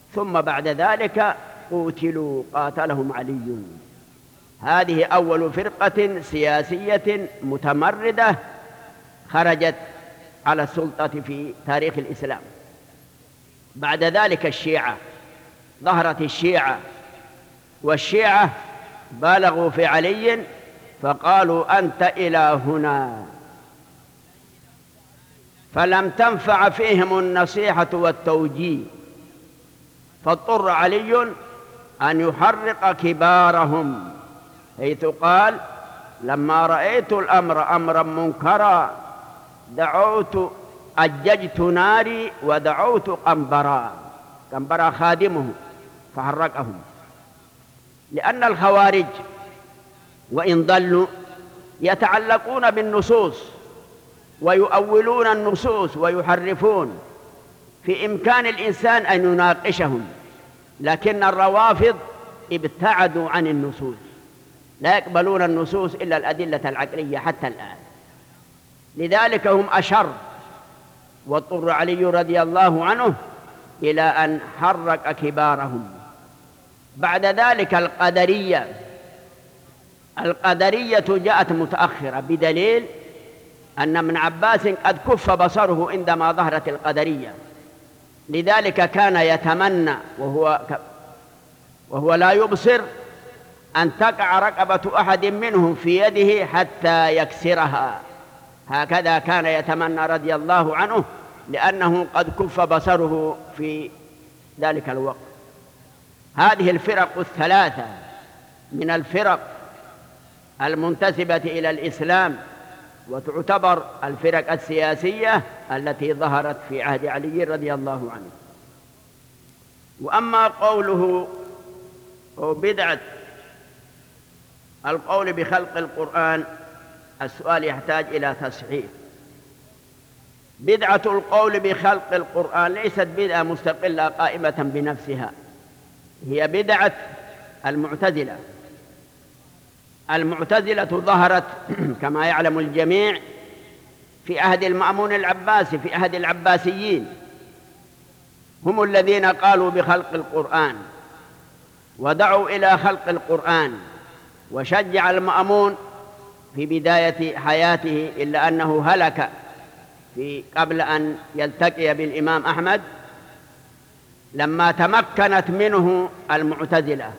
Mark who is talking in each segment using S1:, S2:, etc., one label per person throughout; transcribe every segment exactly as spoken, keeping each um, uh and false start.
S1: ثم بعد ذلك قوتلوا قاتلهم علي. هذه أول فرقة سياسية متمردة خرجت على السلطة في تاريخ الإسلام. بعد ذلك الشيعة، ظهرت الشيعة، والشيعة بالغوا في علي فقالوا أنت إلهنا، فلم تنفع فيهم النصيحة والتوجيه، فاضطر علي أن يحرق كبارهم، حيث قال لما رأيت الأمر أمرا منكرا دعوت أججت ناري ودعوت قنبرا، قنبرا خادمه فحرقهم. لأن الخوارج وإن ضلوا يتعلقون بالنصوص ويؤولون النصوص ويحرفون، في إمكان الإنسان أن يناقشهم، لكن الروافض ابتعدوا عن النصوص، لا يقبلون النصوص إلا الأدلة العقلية حتى الآن، لذلك هم أشر. واضطر علي رضي الله عنه إلى أن حرق كبارهم. بعد ذلك القدرية، القدرية جاءت متأخرة بدليل أن ابن عباس قد كف بصره عندما ظهرت القدرية، لذلك كان يتمنى وهو, وهو لا يبصر أن تقع رقبة أحد منهم في يده حتى يكسرها، هكذا كان يتمنى رضي الله عنه، لأنه قد كف بصره في ذلك الوقت. هذه الفرق الثلاثة من الفرق المنتسبة إلى الإسلام، وتعتبر الفرق السياسية التي ظهرت في عهد علي رضي الله عنه. وأما قوله بدعة القول بخلق القرآن، السؤال يحتاج إلى تصحيح. بدعة القول بخلق القرآن ليست بدعة مستقلة قائمة بنفسها، هي بدعة المعتزلة. المعتزلة ظهرت كما يعلم الجميع في عهد المأمون العباسي، في عهد العباسيين، هم الذين قالوا بخلق القرآن ودعوا إلى خلق القرآن، وشجع المأمون في بداية حياته، إلا أنه هلك في قبل أن يلتقي بالإمام أحمد لما تمكنت منه المعتزلة،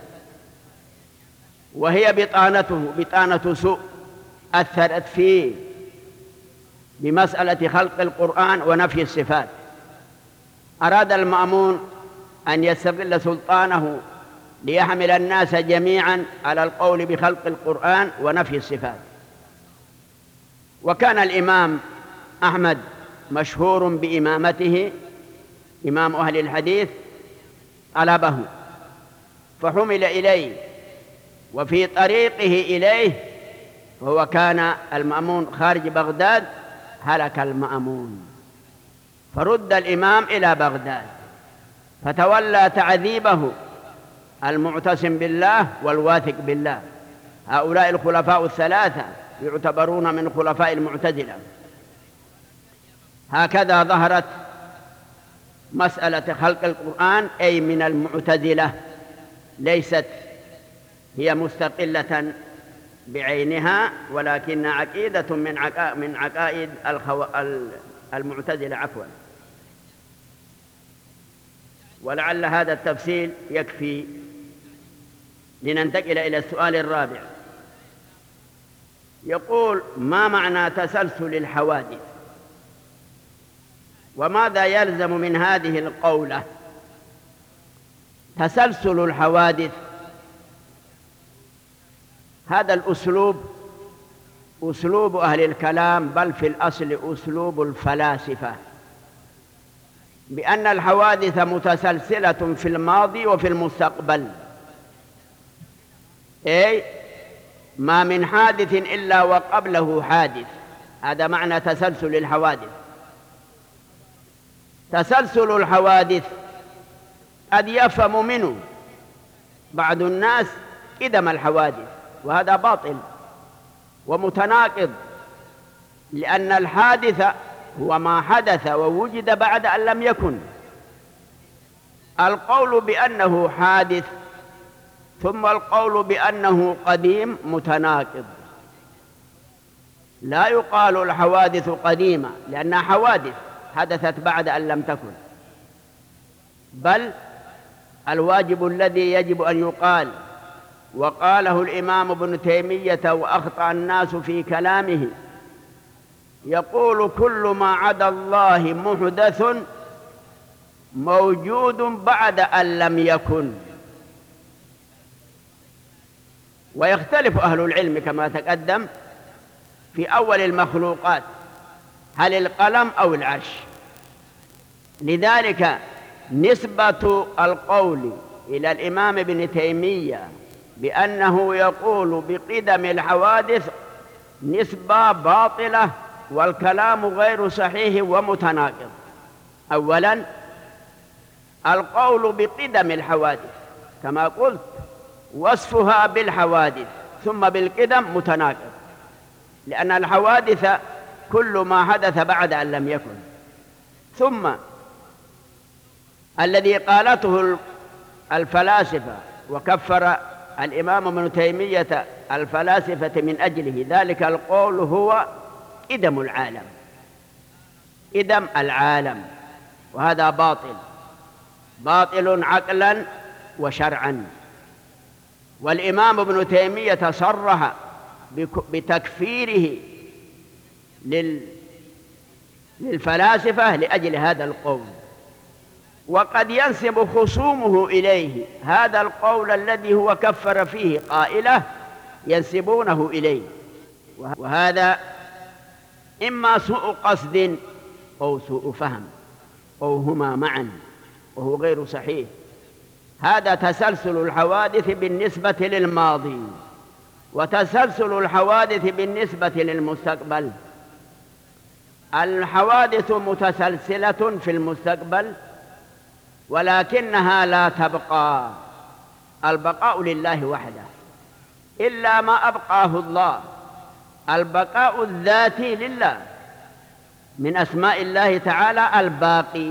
S1: وهي بطانته بطانة سوء أثرت فيه بمسألة خلق القرآن ونفي الصفات. أراد المأمون أن يستغل سلطانه ليحمل الناس جميعا على القول بخلق القرآن ونفي الصفات. وكان الإمام أحمد مشهور بإمامته، إمام أهل الحديث، طلبه فحمل إليه، وفي طريقه إليه وهو كان المأمون خارج بغداد هلك المأمون، فرد الإمام إلى بغداد، فتولى تعذيبه المعتصم بالله والواثق بالله. هؤلاء الخلفاء الثلاثة يعتبرون من خلفاء المعتزلة. هكذا ظهرت مسألة خلق القرآن، أي من المعتزلة، ليست هي مستقلة بعينها، ولكن عقيدة من عقا من عقائد الخو... المعتزلة عفوا. ولعل هذا التفصيل يكفي لننتقل إلى السؤال الرابع. يقول: ما معنى تسلسل الحوادث؟ وماذا يلزم من هذه القولة؟ تسلسل الحوادث هذا الأسلوب أسلوب أهل الكلام، بل في الأصل أسلوب الفلاسفة، بأن الحوادث متسلسلة في الماضي وفي المستقبل، أي ما من حادث إلا وقبله حادث. هذا معنى تسلسل الحوادث. تسلسل الحوادث قد يفهم منه بعض الناس قدم الحوادث، وهذا باطل ومتناقض، لأن الحادث هو ما حدث ووجد بعد أن لم يكن. القول بأنه حادث ثم القول بأنه قديم متناقض. لا يقال الحوادث قديمة لأنها حوادث حدثت بعد أن لم تكن، بل الواجب الذي يجب أن يقال، وقاله الإمام ابن تيمية وأخطأ الناس في كلامه، يقول كل ما عدا الله محدث موجود بعد أن لم يكن. ويختلف أهل العلم كما تقدم في أول المخلوقات، هل القلم أو العرش؟ لذلك نسبة القول إلى الإمام ابن تيمية بأنه يقول بقدم الحوادث نسبة باطلة، والكلام غير صحيح ومتناقض. أولا، القول بقدم الحوادث كما قلت وصفها بالحوادث ثم بالقدم متناقض، لأن الحوادث كل ما حدث بعد أن لم يكن. ثم الذي قالته الفلاسفة وكفر الإمام ابن تيمية الفلاسفة من أجله ذلك القول هو قدم العالم، قدم العالم، وهذا باطل، باطل عقلا وشرعا. والإمام ابن تيمية صرح بتكفيره للفلاسفة لأجل هذا القول، وقد ينسب خصومه إليه هذا القول الذي هو كفر فيه قائله ينسبونه إليه، وهذا إما سوء قصد أو سوء فهم أو هما معا، وهو غير صحيح. هذا تسلسل الحوادث بالنسبة للماضي، وتسلسل الحوادث بالنسبة للمستقبل. الحوادث متسلسلة في المستقبل ولكنها لا تبقى، البقاء لله وحده إلا ما أبقاه الله. البقاء الذاتي لله، من أسماء الله تعالى الباقي،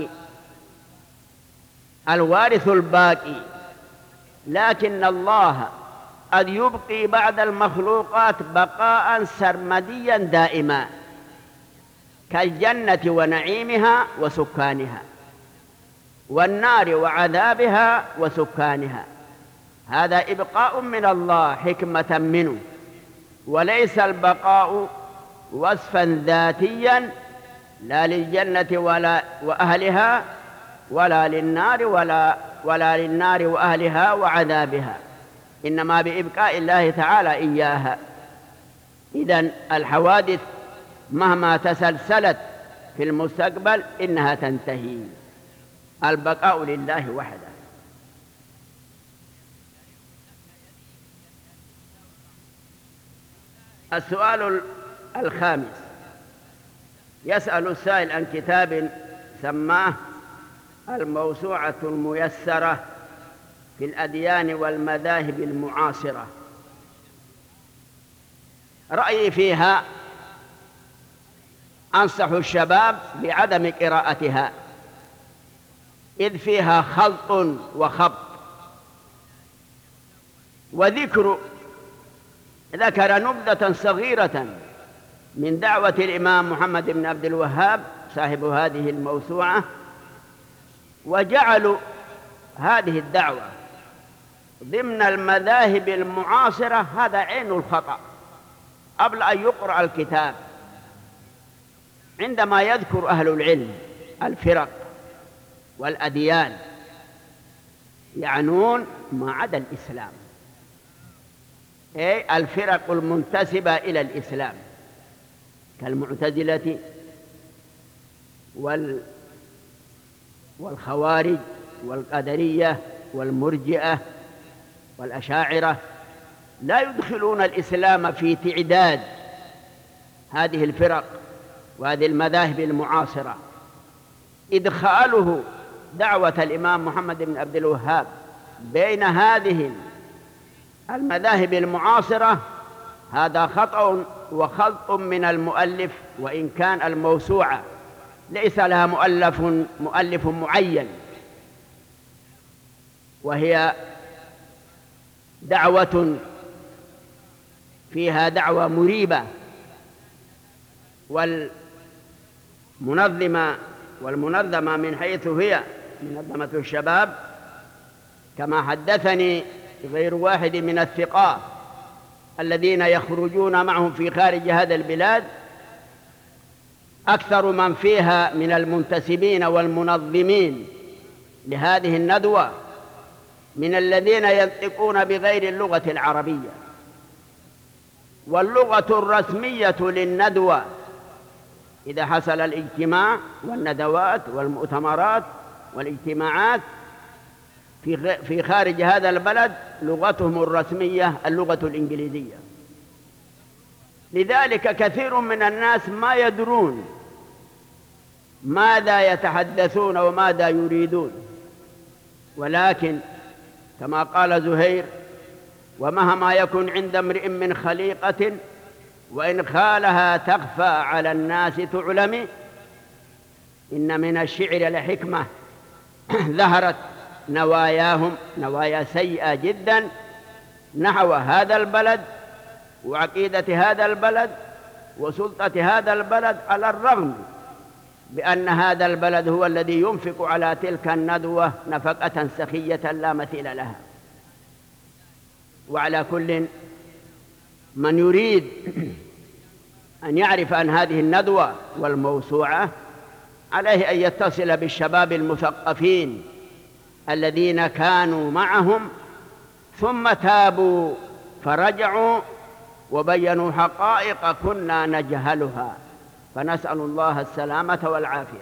S1: الوارث الباقي، لكن الله قد يبقي بعد المخلوقات بقاء سرمديا دائما كالجنة ونعيمها وسكانها، والنار وعذابها وسكانها. هذا إبقاء من الله حكمة منه، وليس البقاء وصفا ذاتيا لا للجنة ولا وأهلها ولا للنار ولا ولا للنار وأهلها وعذابها، إنما بإبقاء الله تعالى إياها. إذن الحوادث مهما تسلسلت في المستقبل إنها تنتهي، البقاء لله وحده. السؤال الخامس، يسأل السائل عن كتاب سماه الموسوعة الميسرة في الأديان والمذاهب المعاصرة. رأيي فيها أنصح الشباب بعدم قراءتها، إذ فيها خلط وخبط. وذكر ذكر نبذة صغيرة من دعوة الإمام محمد بن عبد الوهاب صاحب هذه الموسوعة، وجعلوا هذه الدعوة ضمن المذاهب المعاصرة. هذا عين الخطأ قبل أن يقرأ الكتاب. عندما يذكر أهل العلم الفرق والأديان يعنون ما عدا الإسلام، أي الفرق المنتسبة إلى الإسلام كالمعتزلة وال والخوارج والقدرية والمرجئة والأشاعرة، لا يدخلون الإسلام في تعداد هذه الفرق وهذه المذاهب المعاصرة. إدخاله دعوة الإمام محمد بن عبد الوهاب بين هذه المذاهب المعاصرة هذا خطأ وخلط من المؤلف، وإن كان الموسوعة ليس لها مؤلف مؤلف معين، وهي دعوة فيها دعوة مريبة، والمنظمة والمنظمة من حيث هي منظمة الشباب كما حدثني غير واحد من الثقات الذين يخرجون معهم في خارج هذا البلاد، أكثر من فيها من المنتسبين والمنظمين لهذه الندوة من الذين ينطقون بغير اللغة العربية. واللغة الرسمية للندوة إذا حصل الاجتماع والندوات والمؤتمرات والاجتماعات في خارج هذا البلد لغتهم الرسمية اللغة الإنجليزية. لذلك كثير من الناس ما يدرون ماذا يتحدثون وماذا يريدون، ولكن كما قال زهير: ومهما يكن عند امرئ من خليقة وإن خالها تخفى على الناس تعلم، إن من الشعر لحكمة ظهرت نواياهم نوايا سيئة جدا نحو هذا البلد وعقيدة هذا البلد وسلطة هذا البلد، على الرغم بأن هذا البلد هو الذي ينفق على تلك الندوة نفقة سخية لا مثيل لها. وعلى كل من يريد أن يعرف عن هذه الندوة والموسوعة عليه أن يتصل بالشباب المثقفين الذين كانوا معهم ثم تابوا فرجعوا وبينوا حقائق كنا نجهلها، فنسأل الله السلامة والعافية.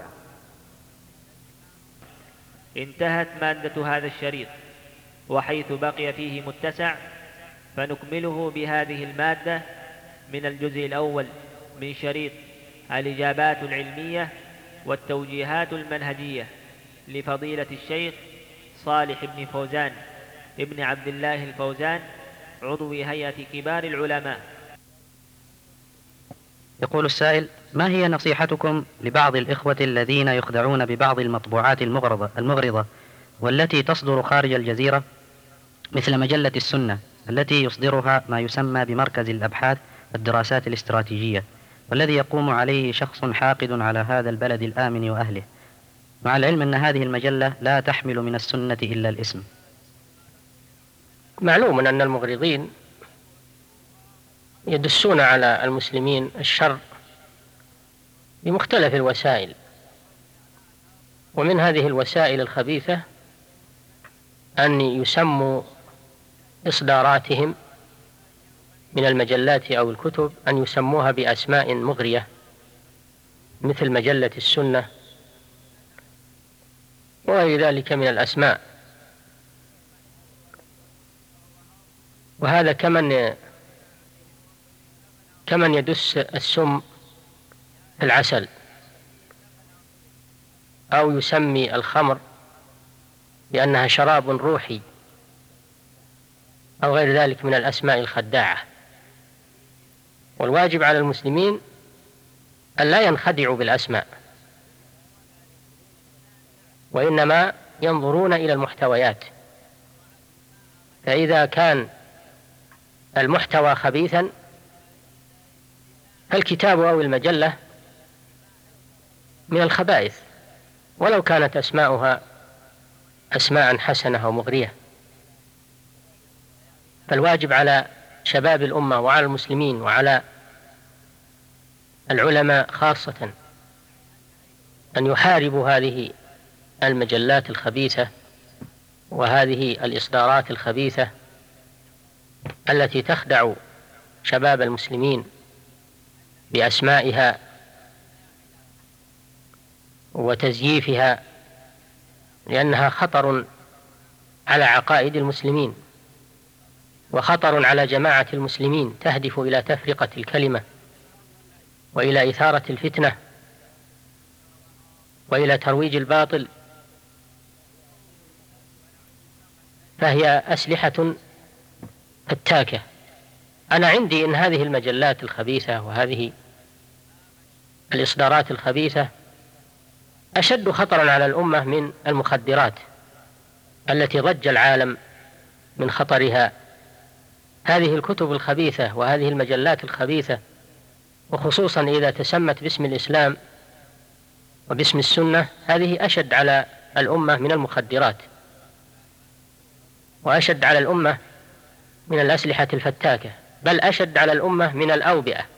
S2: انتهت مادة هذا الشريط، وحيث بقي فيه متسع فنكمله بهذه المادة من الجزء الأول من شريط الإجابات العلمية والتوجيهات المنهجية لفضيلة الشيخ صالح بن فوزان ابن عبد الله الفوزان عضو هيئة كبار العلماء.
S3: يقول السائل: ما هي نصيحتكم لبعض الإخوة الذين يخدعون ببعض المطبوعات المغرضة, المغرضة والتي تصدر خارج الجزيرة مثل مجلة السنة التي يصدرها ما يسمى بمركز الأبحاث والدراسات الاستراتيجية، والذي يقوم عليه شخص حاقد على هذا البلد الآمن وأهله، مع العلم أن هذه المجلة لا تحمل من السنة إلا الاسم؟
S4: معلوم أن المغرضين يدسون على المسلمين الشر بمختلف الوسائل، ومن هذه الوسائل الخبيثة أن يسموا إصداراتهم من المجلات أو الكتب أن يسموها بأسماء مغرية مثل مجلة السنة وغير ذلك من الأسماء، وهذا كمن كمن يدس السم في العسل، أو يسمي الخمر بأنها شراب روحي أو غير ذلك من الأسماء الخداعة. والواجب على المسلمين أن لا ينخدعوا بالأسماء، وإنما ينظرون إلى المحتويات، فإذا كان المحتوى خبيثا فالكتاب أو المجلة من الخبائث ولو كانت أسماؤها أسماء حسنة أو مغرية. فالواجب على شباب الأمة وعلى المسلمين وعلى العلماء خاصة أن يحاربوا هذه المجلات الخبيثة وهذه الإصدارات الخبيثة التي تخدع شباب المسلمين بأسمائها وتزييفها، لأنها خطر على عقائد المسلمين وخطر على جماعة المسلمين، تهدف إلى تفرقة الكلمة وإلى إثارة الفتنة وإلى ترويج الباطل، فهي أسلحة فتاكة. أنا عندي إن هذه المجلات الخبيثة وهذه الإصدارات الخبيثة أشد خطرا على الأمة من المخدرات، التي ضج العالم من خطرها. هذه الكتب الخبيثة وهذه المجلات الخبيثة، وخصوصا إذا تسمت باسم الإسلام وباسم السنة، هذه أشد على الأمة من المخدرات، وأشد على الأمة من الأسلحة الفتاكة، بل أشد على الأمة من الأوبئة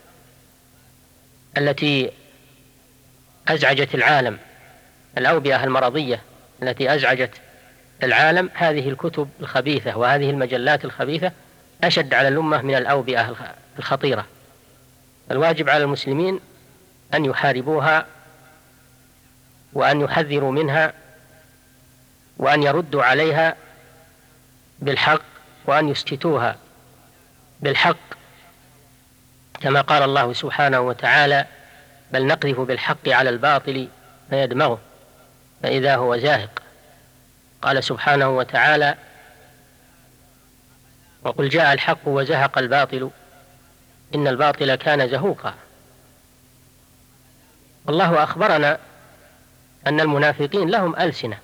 S4: التي أزعجت العالم، الأوبئة المرضية التي أزعجت العالم. هذه الكتب الخبيثة وهذه المجلات الخبيثة أشد على الأمة من الأوبئة الخطيرة. الواجب على المسلمين أن يحاربوها وأن يحذروا منها وأن يردوا عليها بالحق وأن يسكتوها بالحق، كما قال الله سبحانه وتعالى: بل نقذف بالحق على الباطل فيدمغه فإذا هو زاهق. قال سبحانه وتعالى: وقل جاء الحق وزهق الباطل إن الباطل كان زهوقا. الله أخبرنا أن المنافقين لهم ألسنة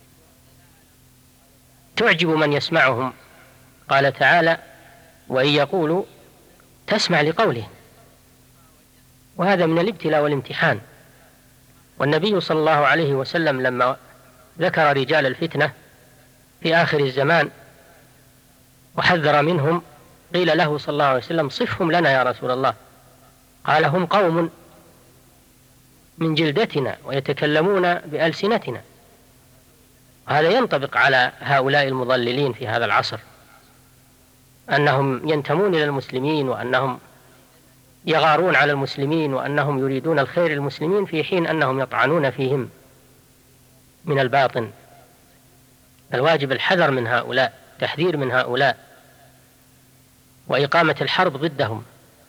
S4: تعجب من يسمعهم، قال تعالى: وإن يقولوا تسمع لقولهم. وهذا من الابتلاء والامتحان. والنبي صلى الله عليه وسلم لما ذكر رجال الفتنة في آخر الزمان وحذر منهم، قيل له صلى الله عليه وسلم: صفهم لنا يا رسول الله. قال: هم قوم من جلدتنا ويتكلمون بألسنتنا. هذا ينطبق على هؤلاء المضللين في هذا العصر، أنهم ينتمون إلى المسلمين وأنهم يغارون على المسلمين وأنهم يريدون الخير للمسلمين، في حين أنهم يطعنون فيهم من الباطن. الواجب الحذر من هؤلاء، تحذير من هؤلاء، وإقامة الحرب ضدهم.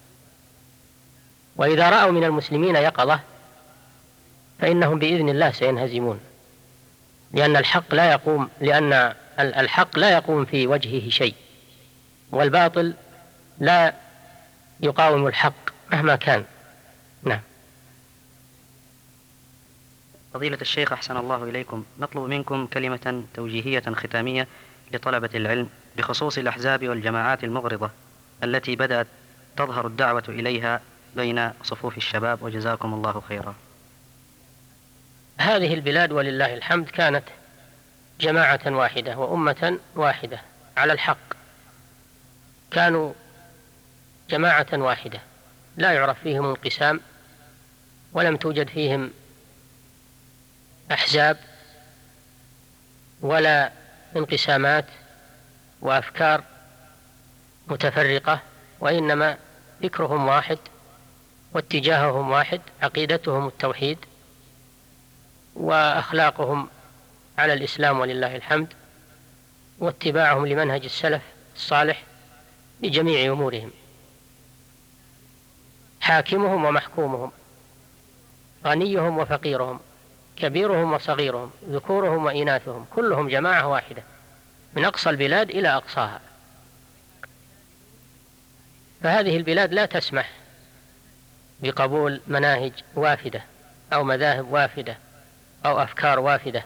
S4: وإذا رأوا من المسلمين يقظة فإنهم بإذن الله سينهزمون، لأن الحق لا يقوم لأن الحق لا يقوم في وجهه شيء، والباطل لا يقاوم الحق مهما كان. نعم.
S3: فضيلة الشيخ أحسن الله إليكم، نطلب منكم كلمة توجيهية ختامية لطلبة العلم بخصوص الأحزاب والجماعات المغرضة التي بدأت تظهر الدعوة إليها بين صفوف الشباب، وجزاكم الله خيرا.
S4: هذه البلاد ولله الحمد كانت جماعة واحدة وأمة واحدة على الحق، كانوا جماعة واحدة لا يعرف فيهم انقسام، ولم توجد فيهم أحزاب ولا انقسامات وأفكار متفرقة، وإنما فكرهم واحد واتجاههم واحد، عقيدتهم التوحيد وأخلاقهم على الإسلام ولله الحمد، واتباعهم لمنهج السلف الصالح بجميع أمورهم. حاكمهم ومحكومهم، غنيهم وفقيرهم، كبيرهم وصغيرهم، ذكورهم وإناثهم، كلهم جماعة واحدة من أقصى البلاد إلى أقصاها. فهذه البلاد لا تسمح بقبول مناهج وافدة أو مذاهب وافدة أو أفكار وافدة،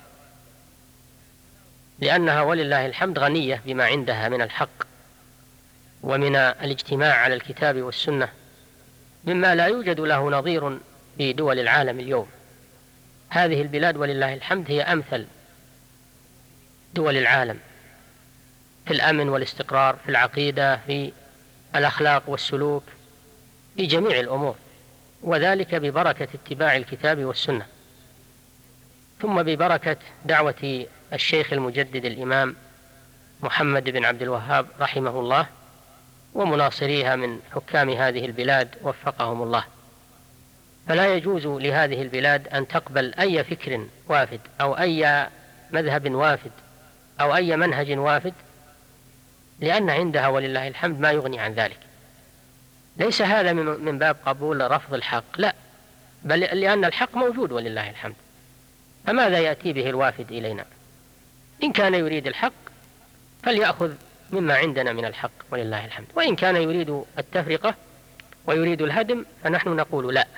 S4: لأنها ولله الحمد غنية بما عندها من الحق ومن الاجتماع على الكتاب والسنة، مما لا يوجد له نظير في دول العالم اليوم. هذه البلاد ولله الحمد هي أمثل دول العالم في الأمن والاستقرار، في العقيدة، في الأخلاق والسلوك، في جميع الأمور، وذلك ببركة اتباع الكتاب والسنة، ثم ببركة دعوة الشيخ المجدد الإمام محمد بن عبد الوهاب رحمه الله ومناصريها من حكام هذه البلاد وفقهم الله. فلا يجوز لهذه البلاد أن تقبل أي فكر وافد أو أي مذهب وافد أو أي منهج وافد، لأن عندها ولله الحمد ما يغني عن ذلك. ليس هذا من باب قبول رفض الحق، لا، بل لأن الحق موجود ولله الحمد، فماذا يأتي به الوافد إلينا؟ إن كان يريد الحق فليأخذ مما عندنا من الحق ولله الحمد، وإن كان يريد التفرقة ويريد الهدم فنحن نقول لا،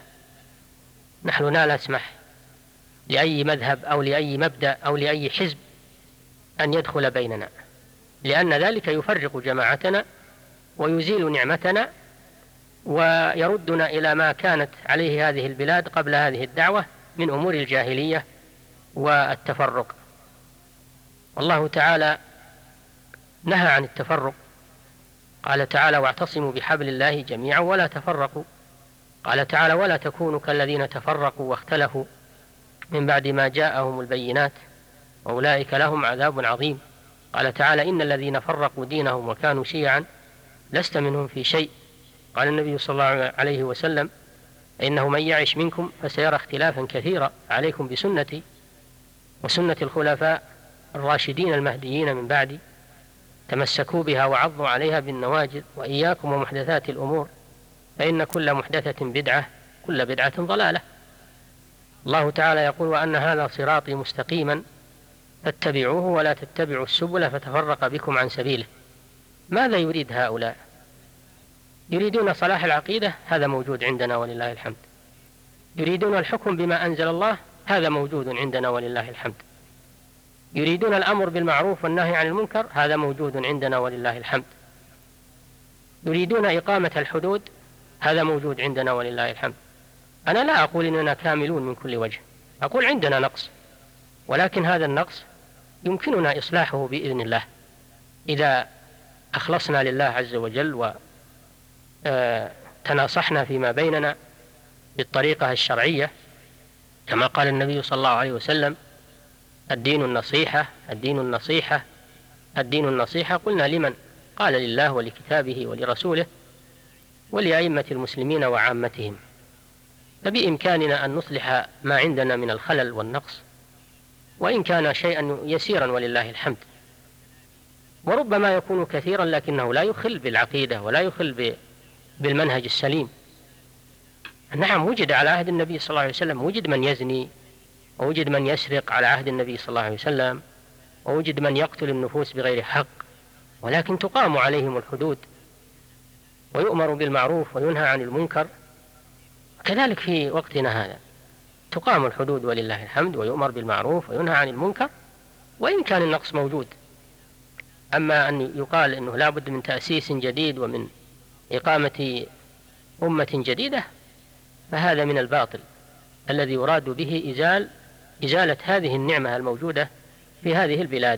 S4: نحن لا نسمح لأي مذهب أو لأي مبدأ أو لأي حزب أن يدخل بيننا، لأن ذلك يفرق جماعتنا ويزيل نعمتنا ويردنا إلى ما كانت عليه هذه البلاد قبل هذه الدعوة من أمور الجاهلية والتفرق. والله تعالى نهى عن التفرق، قال تعالى: واعتصموا بحبل الله جميعا ولا تفرقوا. قال تعالى: ولا تكونوا كالذين تفرقوا واختلفوا من بعد ما جاءهم البينات وأولئك لهم عذاب عظيم. قال تعالى: إن الذين فرقوا دينهم وكانوا شيعا لست منهم في شيء. قال النبي صلى الله عليه وسلم: إنه من يعش منكم فسيرى اختلافا كثيرا، عليكم بسنتي وسنة الخلفاء الراشدين المهديين من بعدي، تمسكوا بها وعضوا عليها بالنواجذ، وإياكم ومحدثات الأمور فإن كل محدثة بدعة، كل بدعة ضلالة. الله تعالى يقول: وأن هذا صراطي مستقيما فاتبعوه ولا تتبعوا السبل فتفرق بكم عن سبيله. ماذا يريد هؤلاء؟ يريدون صلاح العقيدة، هذا موجود عندنا ولله الحمد. يريدون الحكم بما أنزل الله، هذا موجود عندنا ولله الحمد. يريدون الأمر بالمعروف والنهي عن المنكر، هذا موجود عندنا ولله الحمد. يريدون إقامة الحدود، هذا موجود عندنا ولله الحمد. أنا لا أقول إننا كاملون من كل وجه، أقول عندنا نقص، ولكن هذا النقص يمكننا إصلاحه بإذن الله إذا أخلصنا لله عز وجل وتناصحنا فيما بيننا بالطريقة الشرعية، كما قال النبي صلى الله عليه وسلم: الدين النصيحة، الدين النصيحة، الدين النصيحة. قلنا: لمن؟ قال: لله ولكتابه ولرسوله ولأئمة المسلمين وعامتهم. فبإمكاننا أن نصلح ما عندنا من الخلل والنقص، وإن كان شيئا يسيرا ولله الحمد، وربما يكون كثيرا لكنه لا يخل بالعقيدة ولا يخل بالمنهج السليم. نعم، وجد على عهد النبي صلى الله عليه وسلم، وجد من يزني، ووجد من يسرق على عهد النبي صلى الله عليه وسلم، ووجد من يقتل النفوس بغير حق، ولكن تقام عليهم الحدود ويؤمر بالمعروف وينهى عن المنكر. كذلك في وقتنا هذا تقام الحدود ولله الحمد، ويؤمر بالمعروف وينهى عن المنكر، وإن كان النقص موجود. أما أن يقال أنه لا بد من تأسيس جديد ومن إقامة أمة جديدة، فهذا من الباطل الذي يراد به إزال إزالة هذه النعمة الموجودة في هذه البلاد.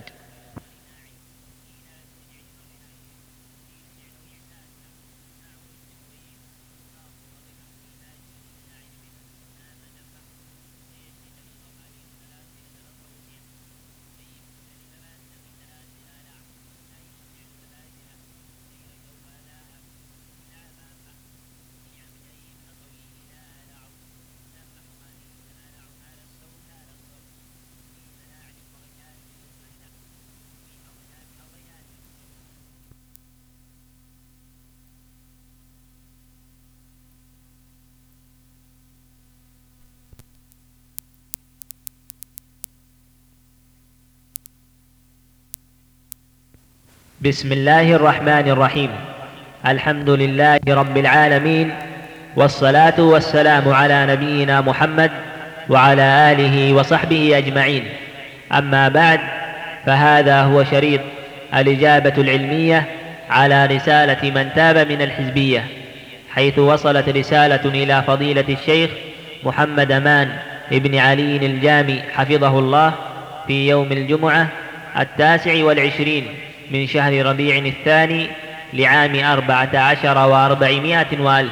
S2: بسم الله الرحمن الرحيم. الحمد لله رب العالمين، والصلاة والسلام على نبينا محمد وعلى آله وصحبه أجمعين. أما بعد، فهذا هو شريط الإجابة العلمية على رسالة من تاب من الحزبية، حيث وصلت رسالة إلى فضيلة الشيخ محمد أمان ابن علي الجامي حفظه الله في يوم الجمعة التاسع والعشرين من شهر ربيع الثاني لعام أربعة عشر وأربعمائة وألف،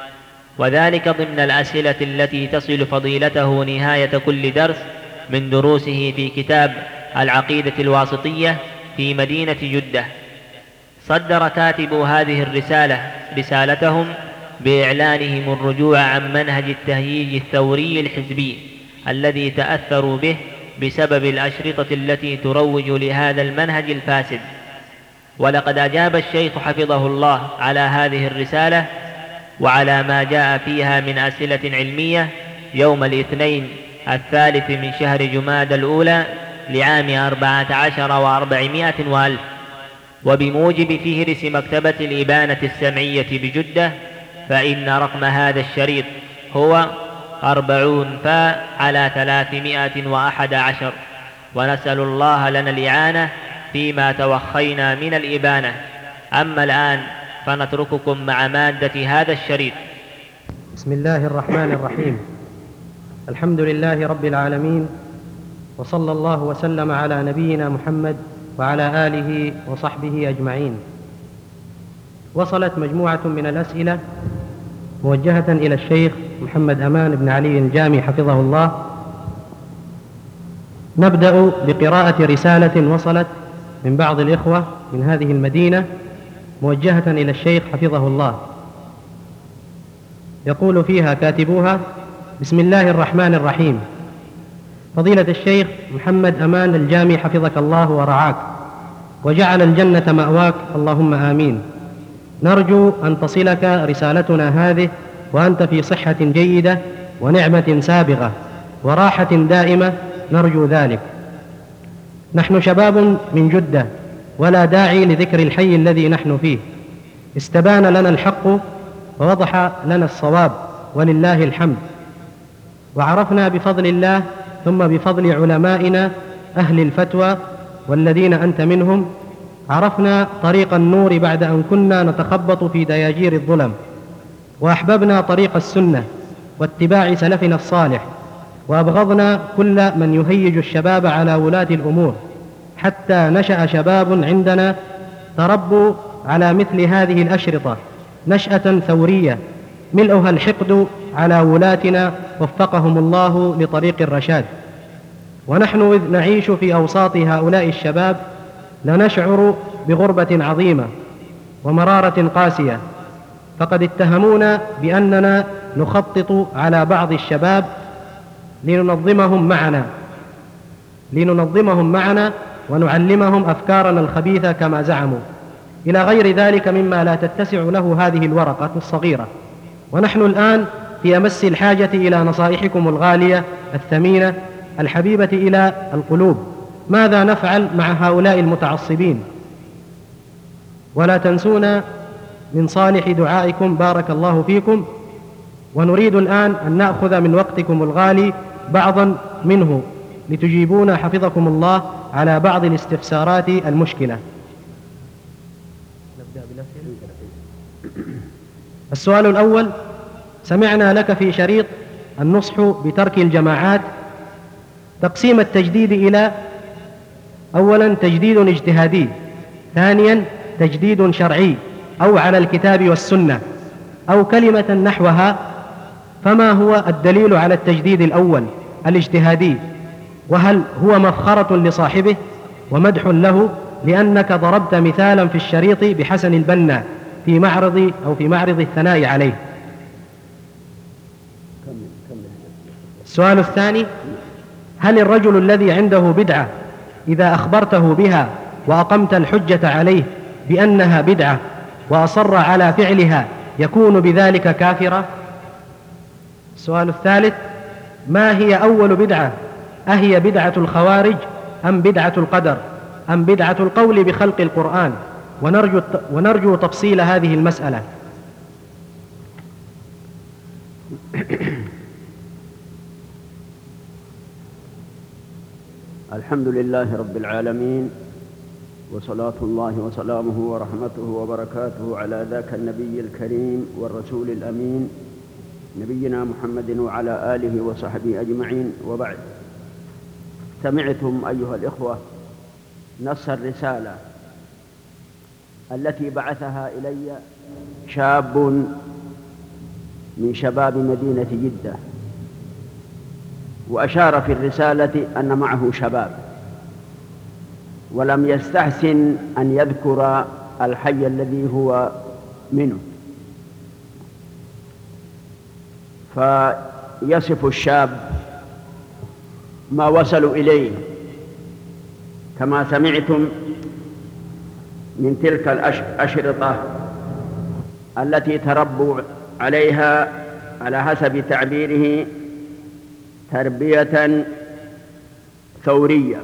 S2: وذلك ضمن الأسئلة التي تصل فضيلته نهاية كل درس من دروسه في كتاب العقيدة الواسطية في مدينة جدة. صدر كاتب هذه الرسالة رسالتهم بإعلانهم الرجوع عن منهج التهييج الثوري الحزبي الذي تأثروا به بسبب الأشرطة التي تروج لهذا المنهج الفاسد. ولقد أجاب الشيخ حفظه الله على هذه الرسالة وعلى ما جاء فيها من أسئلة علمية يوم الاثنين الثالث من شهر جماد الأولى لعام أربعة عشر وأربعمائة وألف، وبموجب فهرس مكتبة الإبانة السمعية بجدة، فإن رقم هذا الشريط هو أربعون فاء على ثلاثمائة وأحد عشر، ونسأل الله لنا الإعانة فيما توخينا من الإبانة. أما الآن فنترككم مع مادة هذا الشريط.
S5: بسم الله الرحمن الرحيم. الحمد لله رب العالمين، وصلى الله وسلم على نبينا محمد وعلى آله وصحبه أجمعين. وصلت مجموعة من الأسئلة موجهة إلى الشيخ محمد أمان بن علي الجامي حفظه الله. نبدأ بقراءة رسالة وصلت من بعض الإخوة من هذه المدينة موجهة إلى الشيخ حفظه الله. يقول فيها كاتبوها: بسم الله الرحمن الرحيم. فضيلة الشيخ محمد أمان الجامي حفظك الله ورعاك وجعل الجنة مأواك، اللهم آمين. نرجو أن تصلك رسالتنا هذه وأنت في صحة جيدة ونعمة سابغة وراحة دائمة، نرجو ذلك. نحن شباب من جدة، ولا داعي لذكر الحي الذي نحن فيه. استبان لنا الحق ووضح لنا الصواب ولله الحمد، وعرفنا بفضل الله ثم بفضل علمائنا أهل الفتوى والذين أنت منهم، عرفنا طريق النور بعد أن كنا نتخبط في دياجير الظلم، وأحببنا طريق السنة واتباع سلفنا الصالح، وأبغضنا كل من يهيج الشباب على ولاة الأمور، حتى نشأ شباب عندنا تربوا على مثل هذه الأشرطة نشأة ثورية ملؤها الحقد على ولاتنا وفقهم الله لطريق الرشاد. ونحن إذ نعيش في أوساط هؤلاء الشباب لنشعر بغربة عظيمة ومرارة قاسية، فقد اتهمونا بأننا نخطط على بعض الشباب لننظمهم معنا لننظمهم معنا ونعلمهم أفكارنا الخبيثة كما زعموا، إلى غير ذلك مما لا تتسع له هذه الورقة الصغيرة. ونحن الآن في أمس الحاجة إلى نصائحكم الغالية الثمينة الحبيبة إلى القلوب. ماذا نفعل مع هؤلاء المتعصبين؟ ولا تنسونا من صالح دعائكم، بارك الله فيكم. ونريد الآن أن نأخذ من وقتكم الغالي بعضا منه لتجيبونا حفظكم الله على بعض الاستفسارات المشكلة. السؤال الأول: سمعنا لك في شريط النصح بترك الجماعات تقسيم التجديد إلى: أولا تجديد اجتهادي، ثانيا تجديد شرعي أو على الكتاب والسنة، أو كلمة نحوها. فما هو الدليل على التجديد الأول الاجتهادي؟ وهل هو مفخرة لصاحبه ومدح له؟ لأنك ضربت مثالا في الشريط بحسن البنا في معرض أو في معرض الثناء عليه. السؤال الثاني: هل الرجل الذي عنده بدعة إذا أخبرته بها وأقمت الحجة عليه بأنها بدعة وأصر على فعلها يكون بذلك كافرا؟ السؤال الثالث: ما هي أول بدعة؟ أهي بدعة الخوارج أم بدعة القدر أم بدعة القول بخلق القرآن؟ ونرجو, ونرجو تفصيل هذه المسألة.
S1: الحمد لله رب العالمين، وصلاة الله وسلامه ورحمته وبركاته على ذاك النبي الكريم والرسول الأمين نبينا محمد وعلى آله وصحبه أجمعين، وبعد. سمعتم أيها الإخوة نص الرسالة التي بعثها إلي شاب من شباب مدينة جدة، وأشار في الرسالة أن معه شباب، ولم يستحسن أن يذكر الحي الذي هو منه، فيصف الشاب ما وصلوا إليه كما سمعتم من تلك الأشرطة التي تربوا عليها على حسب تعبيره تربية ثورية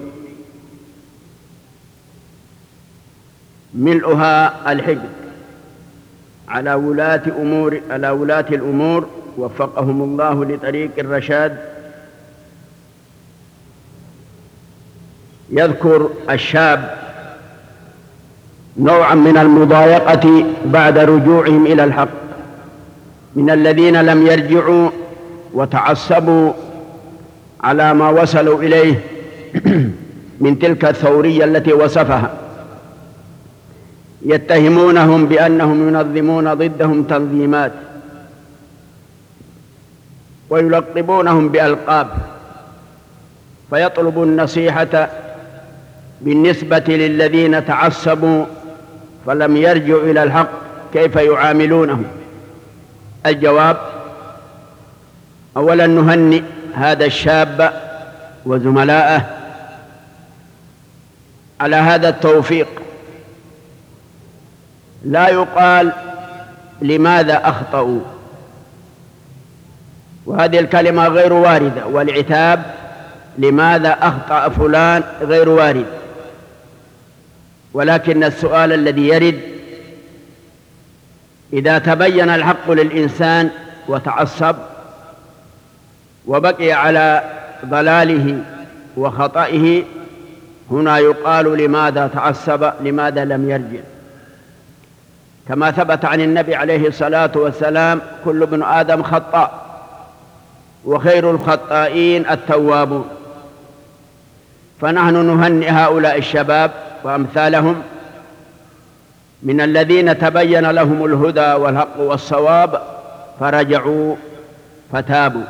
S1: ملؤها الحقد على ولاة أمور على ولاة الأمور وفقهم الله لطريق الرشاد، يذكر الشاب نوعا من المضايقة بعد رجوعهم إلى الحق من الذين لم يرجعوا وتعصبوا على ما وصلوا إليه من تلك الثورية التي وصفها، يتهمونهم بأنهم ينظمون ضدهم تنظيمات ويلقبونهم بألقاب، فيطلب النصيحة بالنسبة للذين تعصبوا فلم يرجعوا إلى الحق كيف يعاملونهم. الجواب: أولا نهنئ هذا الشاب وزملائه على هذا التوفيق. لا يقال لماذا أخطأوا، وهذه الكلمة غير واردة، والعتاب لماذا أخطأ فلان غير وارد، ولكن السؤال الذي يرد: إذا تبين الحق للإنسان وتعصب وبقي على ضلاله وخطئه، هنا يقال لماذا تعصب، لماذا لم يرجع، كما ثبت عن النبي عليه الصلاة والسلام: كل ابن آدم خطاء وخير الخطائين التوابون. فنحن نهنئ هؤلاء الشباب وأمثالهم من الذين تبين لهم الهدى والحق والصواب فرجعوا فتابوا.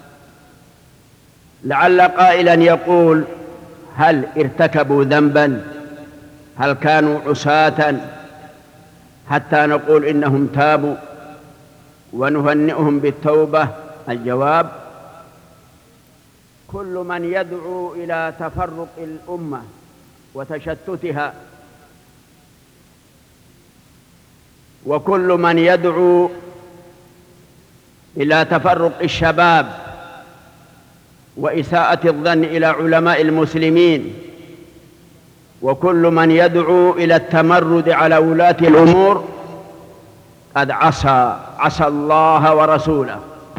S1: لعل قائلا يقول: هل ارتكبوا ذنبا؟ هل كانوا عصاة حتى نقول إنهم تابوا ونهنئهم بالتوبة؟ الجواب: كل من يدعو إلى تفرق الأمة وتشتتها، وكل من يدعو إلى تفرق الشباب وإساءة الظن إلى علماء المسلمين، وكل من يدعو إلى التمرد على ولاة الأمور قد عصى عصى الله ورسوله،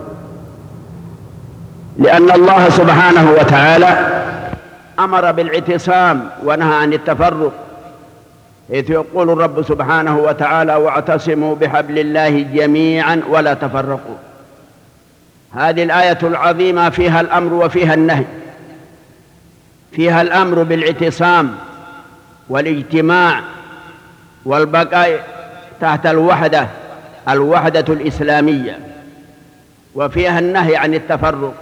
S1: لأن الله سبحانه وتعالى أمر بالاعتصام ونهى عن التفرق، حيث يقول الرب سبحانه وتعالى: واعتصموا بحبل الله جميعا ولا تفرقوا. هذه الآية العظيمة فيها الأمر وفيها النهي، فيها الأمر بالاعتصام والاجتماع والبقاء تحت الوحدة الوحدة الإسلامية، وفيها النهي عن التفرق.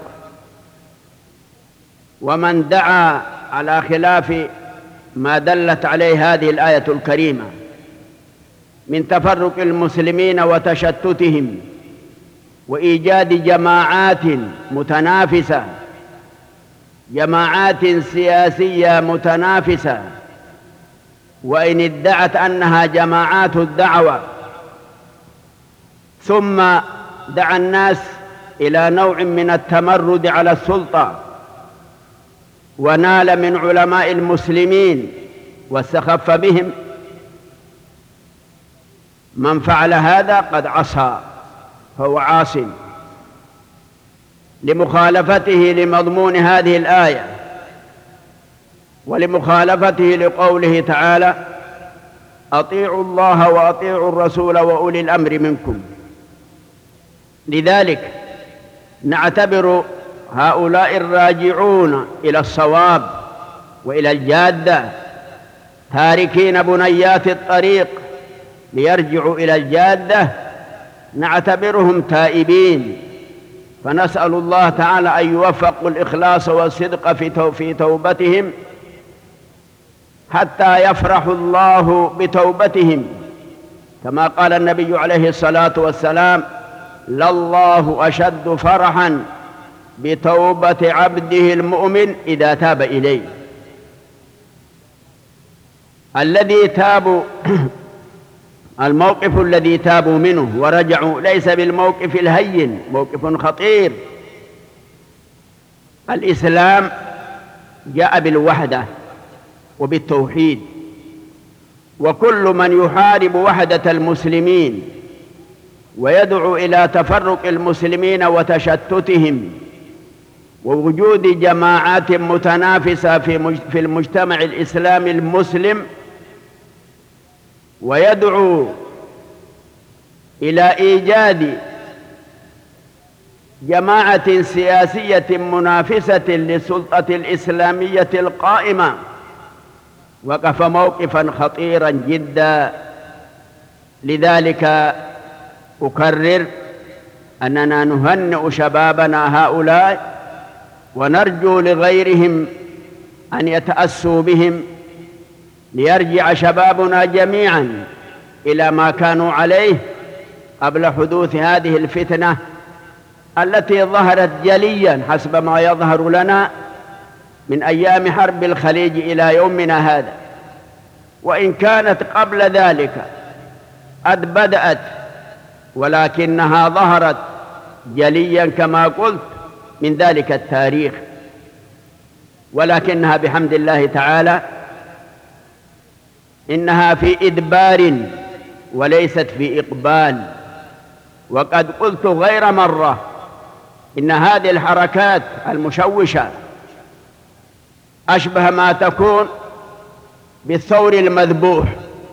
S1: ومن دعا على خلاف ما دلت عليه هذه الآية الكريمة من تفرق المسلمين وتشتتهم وإيجاد جماعات متنافسة، جماعات سياسية متنافسة، وإن ادعت أنها جماعات الدعوة، ثم دعا الناس إلى نوع من التمرد على السلطة ونال من علماء المسلمين واستخف بهم، من فعل هذا قد عصى، فهو عاصٍ لمخالفته لمضمون هذه الآية ولمخالفته لقوله تعالى: أطيعوا الله وأطيعوا الرسول وأولي الأمر منكم. لذلك نعتبر هؤلاء الراجعون إلى الصواب وإلى الجادة تاركين بنيات الطريق ليرجعوا إلى الجادة، نعتبرهم تائبين، فنسأل الله تعالى أن يوفقوا الإخلاص والصدق في توبتهم حتى يفرح الله بتوبتهم، كما قال النبي عليه الصلاة والسلام: لله أشد فرحا بتوبة عبده المؤمن إذا تاب إليه. الذي تابوا الموقف الذي تابوا منه ورجعوا ليس بالموقف الهين، موقف خطير. الإسلام جاء بالوحدة وبالتوحيد، وكل من يحارب وحدة المسلمين ويدعو إلى تفرق المسلمين وتشتتهم ووجود جماعات متنافسة في المجتمع الإسلامي المسلم، ويدعو إلى إيجاد جماعة سياسية منافسة للسلطة الإسلامية القائمة، وقف موقفا خطيرا جدا. لذلك أكرر أننا نهنئ شبابنا هؤلاء، ونرجو لغيرهم أن يتأسوا بهم، ليرجع شبابنا جميعا إلى ما كانوا عليه قبل حدوث هذه الفتنة التي ظهرت جليا حسب ما يظهر لنا من أيام حرب الخليج إلى يومنا هذا، وإن كانت قبل ذلك قد بدأت، ولكنها ظهرت جليا كما قلت من ذلك التاريخ، ولكنها بحمد الله تعالى إنها في إدبار وليست في إقبال. وقد قلت غير مرة إن هذه الحركات المشوشة أشبه ما تكون بالثور المذبوح.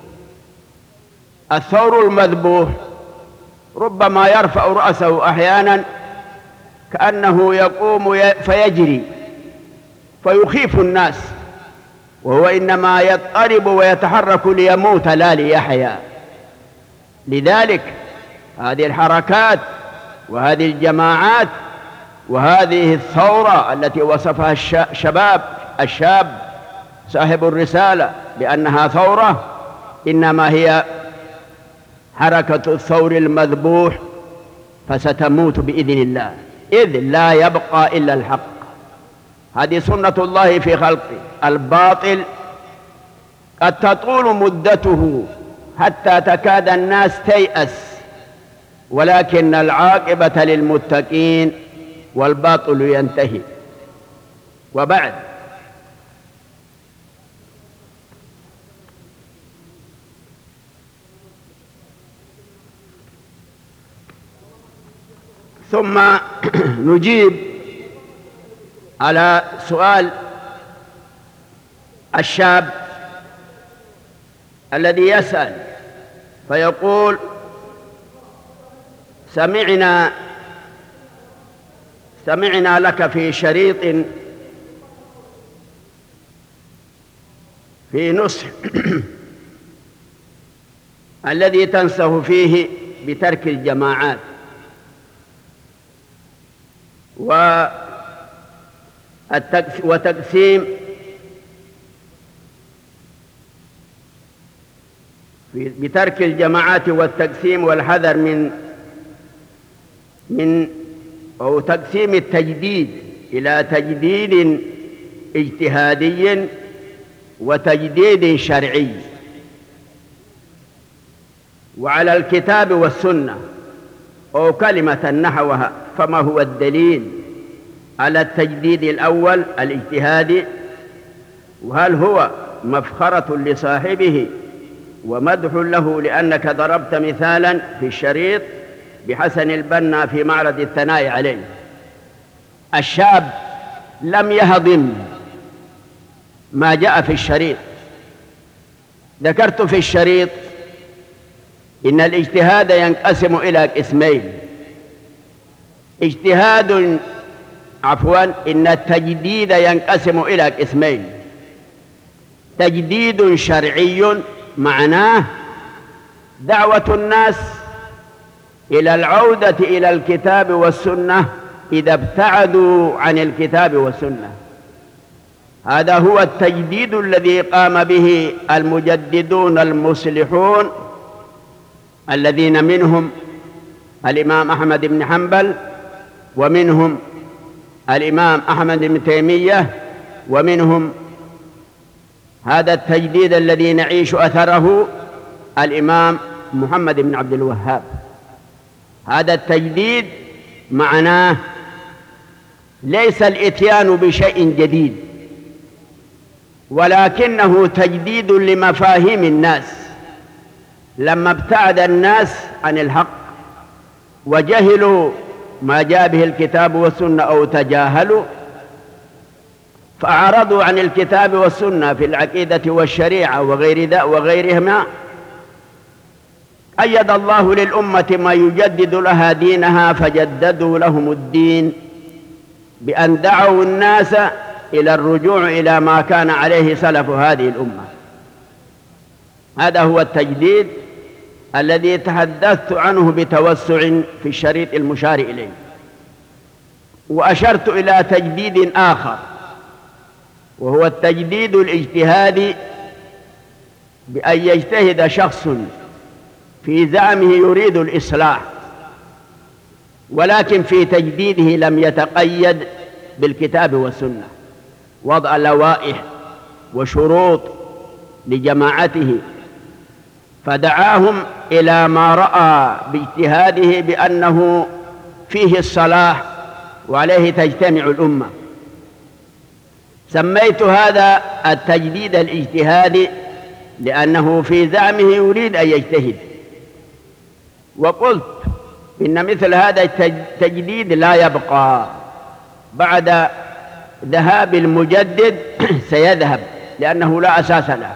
S1: الثور المذبوح ربما يرفع رأسه أحيانا كأنه يقوم فيجري فيخيف الناس، وهو إنما يضطرب ويتحرك ليموت لا ليحيا. لذلك هذه الحركات وهذه الجماعات وهذه الثورة التي وصفها الشباب الشاب صاحب الرسالة بأنها ثورة، إنما هي حركة الثور المذبوح، فستموت بإذن الله، إذ لا يبقى إلا الحق. هذه سنة الله في خلقه. الباطل قد تطول مدته حتى تكاد الناس تيأس، ولكن العاقبة للمتقين، والباطل ينتهي. وبعد، ثم نجيب على سؤال الشاب الذي يسأل فيقول: سمعنا سمعنا لك في شريط في نصح الذي تنصح فيه بترك الجماعات وتقسيم بترك الجماعات والتقسيم والحذر من من أو تقسيم التجديد إلى تجديد اجتهادي وتجديد شرعي، وعلى الكتاب والسنة أو كلمة نحوها. فما هو الدليل على التجديد الأول الاجتهادي؟ وهل هو مفخرة لصاحبه ومدح له؟ لأنك ضربت مثالا في الشريط بحسن البنا في معرض الثناء عليه. الشاب لم يهضم ما جاء في الشريط. ذكرت في الشريط إن الاجتهاد ينقسم إلى قسمين: اجتهاد عفوا إن التجديد ينقسم إلى قسمين: تجديد شرعي معناه دعوة الناس إلى العودة إلى الكتاب والسنة إذا ابتعدوا عن الكتاب والسنة. هذا هو التجديد الذي قام به المجددون المصلحون، الذين منهم الإمام أحمد بن حنبل، ومنهم الإمام أحمد بن تيمية، ومنهم هذا التجديد الذي نعيش أثره الإمام محمد بن عبد الوهاب. هذا التجديد معناه ليس الإتيان بشيء جديد، ولكنه تجديد لمفاهيم الناس. لما ابتعد الناس عن الحق وجهلوا ما جاء به الكتاب والسنة أو تجاهلوا، فأعرضوا عن الكتاب والسنة في العقيدة والشريعة وغير ذا وغيرهما، أيد الله للأمة ما يجدد لها دينها، فجددوا لهم الدين بأن دعوا الناس إلى الرجوع إلى ما كان عليه سلف هذه الأمة. هذا هو التجديد الذي تحدثت عنه بتوسع في الشريط المشار إليه. وأشرت إلى تجديد آخر، وهو التجديد الاجتهادي، بأن يجتهد شخص في زعمه يريد الإصلاح، ولكن في تجديده لم يتقيد بالكتاب والسنة، وضع لوائح وشروط لجماعته، فدعاهم إلى ما رأى باجتهاده بأنه فيه الصلاح وعليه تجتمع الأمة. سميت هذا التجديد الاجتهادي لأنه في زعمه يريد أن يجتهد، وقلت إن مثل هذا التجديد لا يبقى بعد ذهاب المجدد، سيذهب لأنه لا أساس له.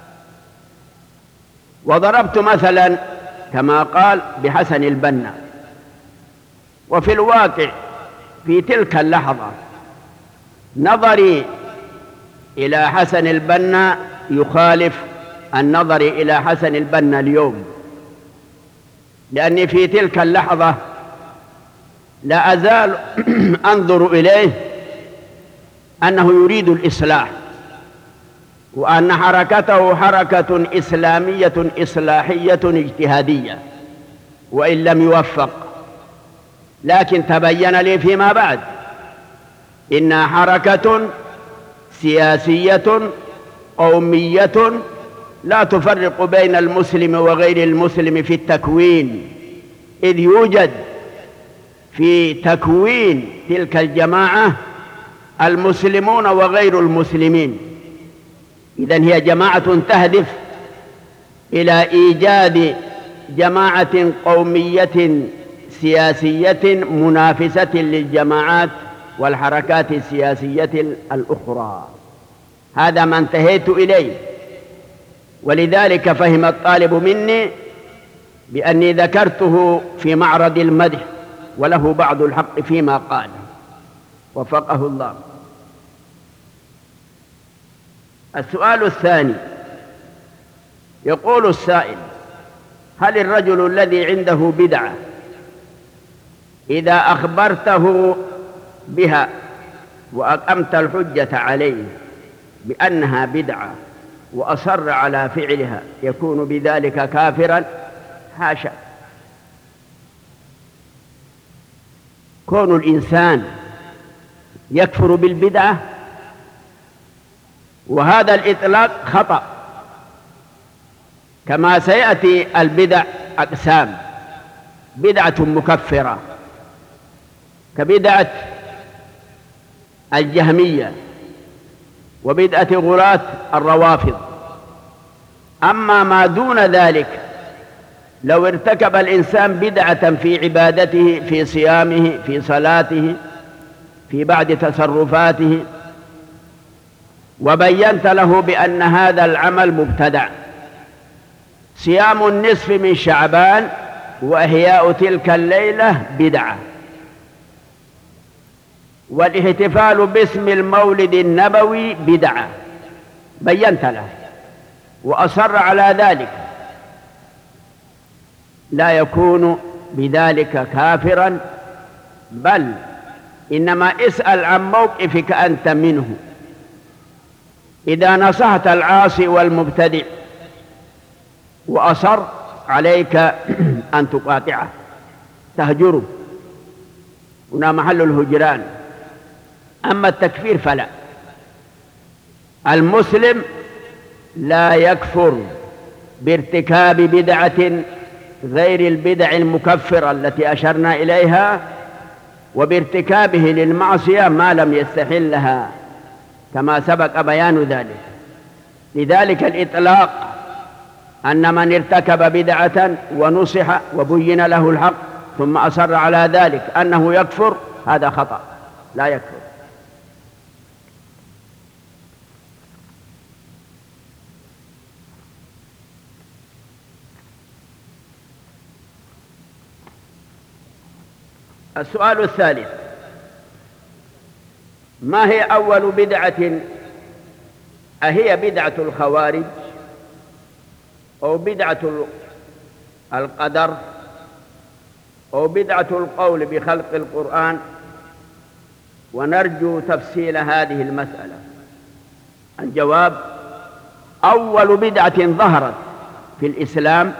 S1: وضربت مثلا كما قال بحسن البنا، وفي الواقع في تلك اللحظة نظري إلى حسن البنا يخالف النظر إلى حسن البنا اليوم، لأني في تلك اللحظة لا أزال أنظر إليه أنه يريد الإصلاح، وأن حركته حركة إسلامية إصلاحية اجتهادية، وإن لم يوفق. لكن تبين لي فيما بعد إنها حركة سياسية قومية لا تفرق بين المسلم وغير المسلم في التكوين، إذ يوجد في تكوين تلك الجماعة المسلمون وغير المسلمين. إذن هي جماعة تهدف إلى إيجاد جماعة قومية سياسية منافسة للجماعات والحركات السياسية الأخرى. هذا ما انتهيت إليه، ولذلك فهم الطالب مني بأني ذكرته في معرض المدح، وله بعض الحق فيما قال، وفقه الله. السؤال الثاني، يقول السائل: هل الرجل الذي عنده بدعة إذا أخبرته بها وأقمت الحجة عليه بأنها بدعة وأصر على فعلها يكون بذلك كافرا؟ حاشا. كون الإنسان يكفر بالبدعة وهذا الإطلاق خطأ، كما سيأتي البدع أقسام: بدعة مكفرة كبدعة الجهمية وبدعة غلاة الروافض. أما ما دون ذلك، لو ارتكب الإنسان بدعة في عبادته، في صيامه، في صلاته، في بعض تصرفاته، وبينت له بأن هذا العمل مبتدع، صيام النصف من شعبان وإحياء تلك الليلة بدعة، والاحتفال باسم المولد النبوي بدعة، بينت له وأصر على ذلك، لا يكون بذلك كافرا، بل إنما اسأل عن موقفك أنت منه. إذا نصحت العاصي والمبتدع وأصر، عليك أن تقاطعه، تهجره، هنا محل الهجران. أما التكفير فلا، المسلم لا يكفر بارتكاب بدعة غير البدع المكفرة التي أشرنا إليها، وبارتكابه للمعصية ما لم يستحلها، كما سبق بيان ذلك. لذلك الإطلاق أن من ارتكب بدعة ونصح وبين له الحق ثم أصر على ذلك أنه يكفر، هذا خطأ، لا يكفر. السؤال الثالث: ما هي أول بدعة؟ أهي بدعة الخوارج أو بدعة القدر أو بدعة القول بخلق القرآن؟ ونرجو تفصيل هذه المسألة. الجواب: أول بدعة ظهرت في الإسلام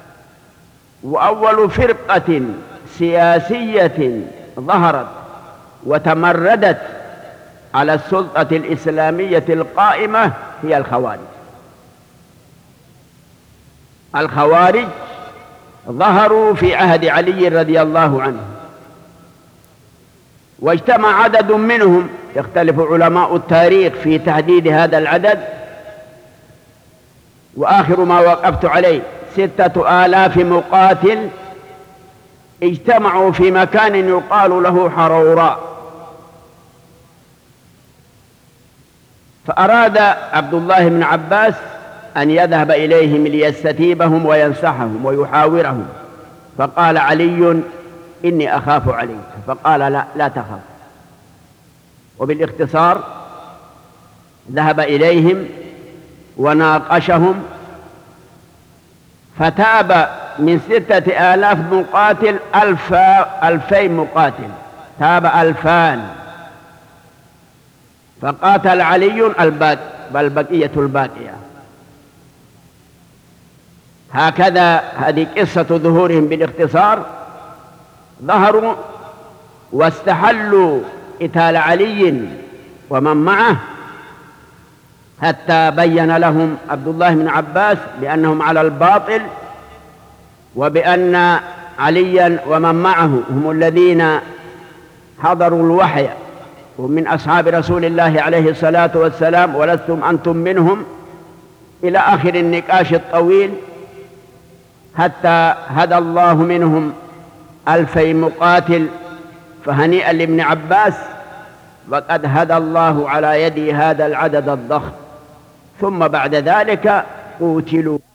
S1: وأول فرقة سياسية ظهرت وتمردت على السلطة الإسلامية القائمة هي الخوارج. الخوارج ظهروا في عهد علي رضي الله عنه، واجتمع عدد منهم، يختلف علماء التاريخ في تحديد هذا العدد، وآخر ما وقفت عليه ستة آلاف مقاتل اجتمعوا في مكان يقال له حروراء. فأراد عبد الله بن عباس أن يذهب إليهم ليستتيبهم وينصحهم ويحاورهم، فقال علي: إني أخاف عليك. فقال: لا, لا تخاف. وبالاختصار ذهب إليهم وناقشهم، فتاب من ستة آلاف مقاتل ألف ألفين مقاتل، تاب ألفان، فقاتل علي الباقي بل بقية الباقية. هكذا هذه قصة ظهورهم بالاختصار. ظهروا واستحلوا قتال علي ومن معه، حتى بين لهم عبد الله بن عباس بأنهم على الباطل، وبأن عليا ومن معه هم الذين حضروا الوحي ومن أصحاب رسول الله عليه الصلاة والسلام، ولستم أنتم منهم، إلى آخر النقاش الطويل، حتى هدى الله منهم ألفي مقاتل. فهنيئا لابن عباس، وقد هدى الله على يد هذا العدد الضخم. ثم بعد ذلك قوتلوا.